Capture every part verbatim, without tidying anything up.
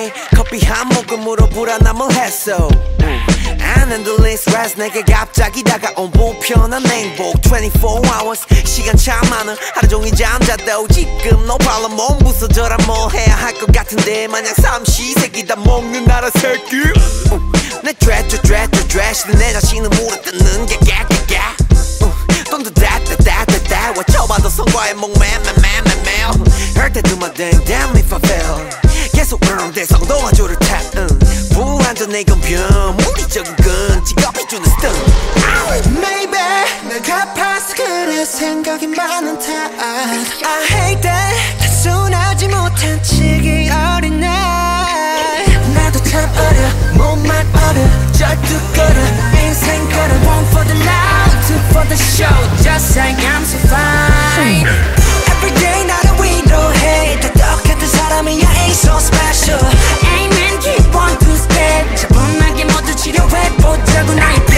day 커피 한 모금으로 불안함을 했어. 안 흔들린 스트레스 내게 갑자기 다가온 불편한 행복. twenty-four hours 시간 참 많아. 하루 종일 잠자도 지금 no problem. 몸 부서져라 뭐 해야 할 것 같은데 마냥 삼시세끼 다 먹는 나라 새끼. 내 드레드 드레드 드레드 내 자신을 물어뜯는 게 깨깨깨. 돈 더 다다다다다 외쳐봐도 성과에 목매매매매매. Hurt that to my dang damn if I fail. 계속 응대 성동아줄을 탑. 불완전의 건변 물리적인 건 직업이 주는 스턴. Maybe 내가 아파서 그래 생각이 많은 탓. I hate that 단순하지 못한 치기 어린 날. 나도 참 어려 몸만 어려 절뚝거려 인생 걸어. One for the love, two for the show. Just saying I'm so fine. Every day 나를 위로해 다 똑같은 사람이야 ain't so special. Amen keep on two step 차분하게 모두 치료해보자고 나의 뼈.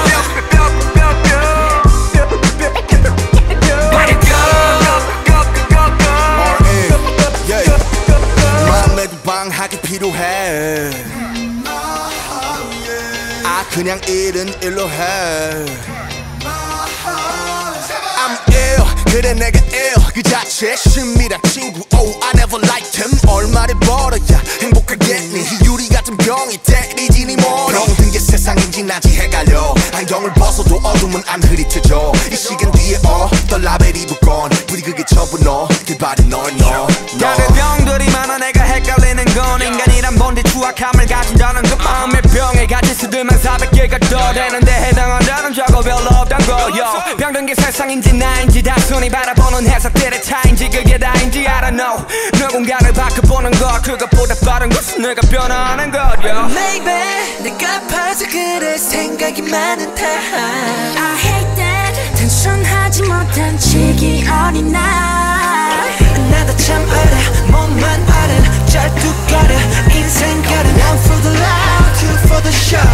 Let it go. 마음에도 방학이 필요해. 아 그냥 일은 일로 해. I'm ill 그래 내가 ill 그 자체 심이란 친구. Oh I never liked him. 얼마를 벌어야 행복하겠니. 유리 같은 병이 때리지 니 머리. 병든 게 세상인지 나지 헷갈려. 안경을 벗어도 어둠은 안 흐릿해져. 이 시간 뒤에 어떤 라벨이 붙건 부디 그게 전부 너 길바리 널 너. 다른 병들이 많아 내가 헷갈리는 건 인간이란 본디 추악함을 가진다는 그 마음의 병에 가질 수들만 사백 개가 더 되는데 해당한다는 저거 별로 없단 거요. 병든 게 세상인지 나인지 단순히 바라보는 해석들의 차인지 그게 다인지 I don't know. 누군가를 바꿔보는 것 그것보다 빠른 것은 내가 변화하는 거요. Maybe 내가 아파서 그래 생각이 많은 탓. I hate that 단순하지 못한 치기 어린 날. 나도 참 어려 몸만 어려 절뚝거려 인생 걸어. One for the love, two for the show.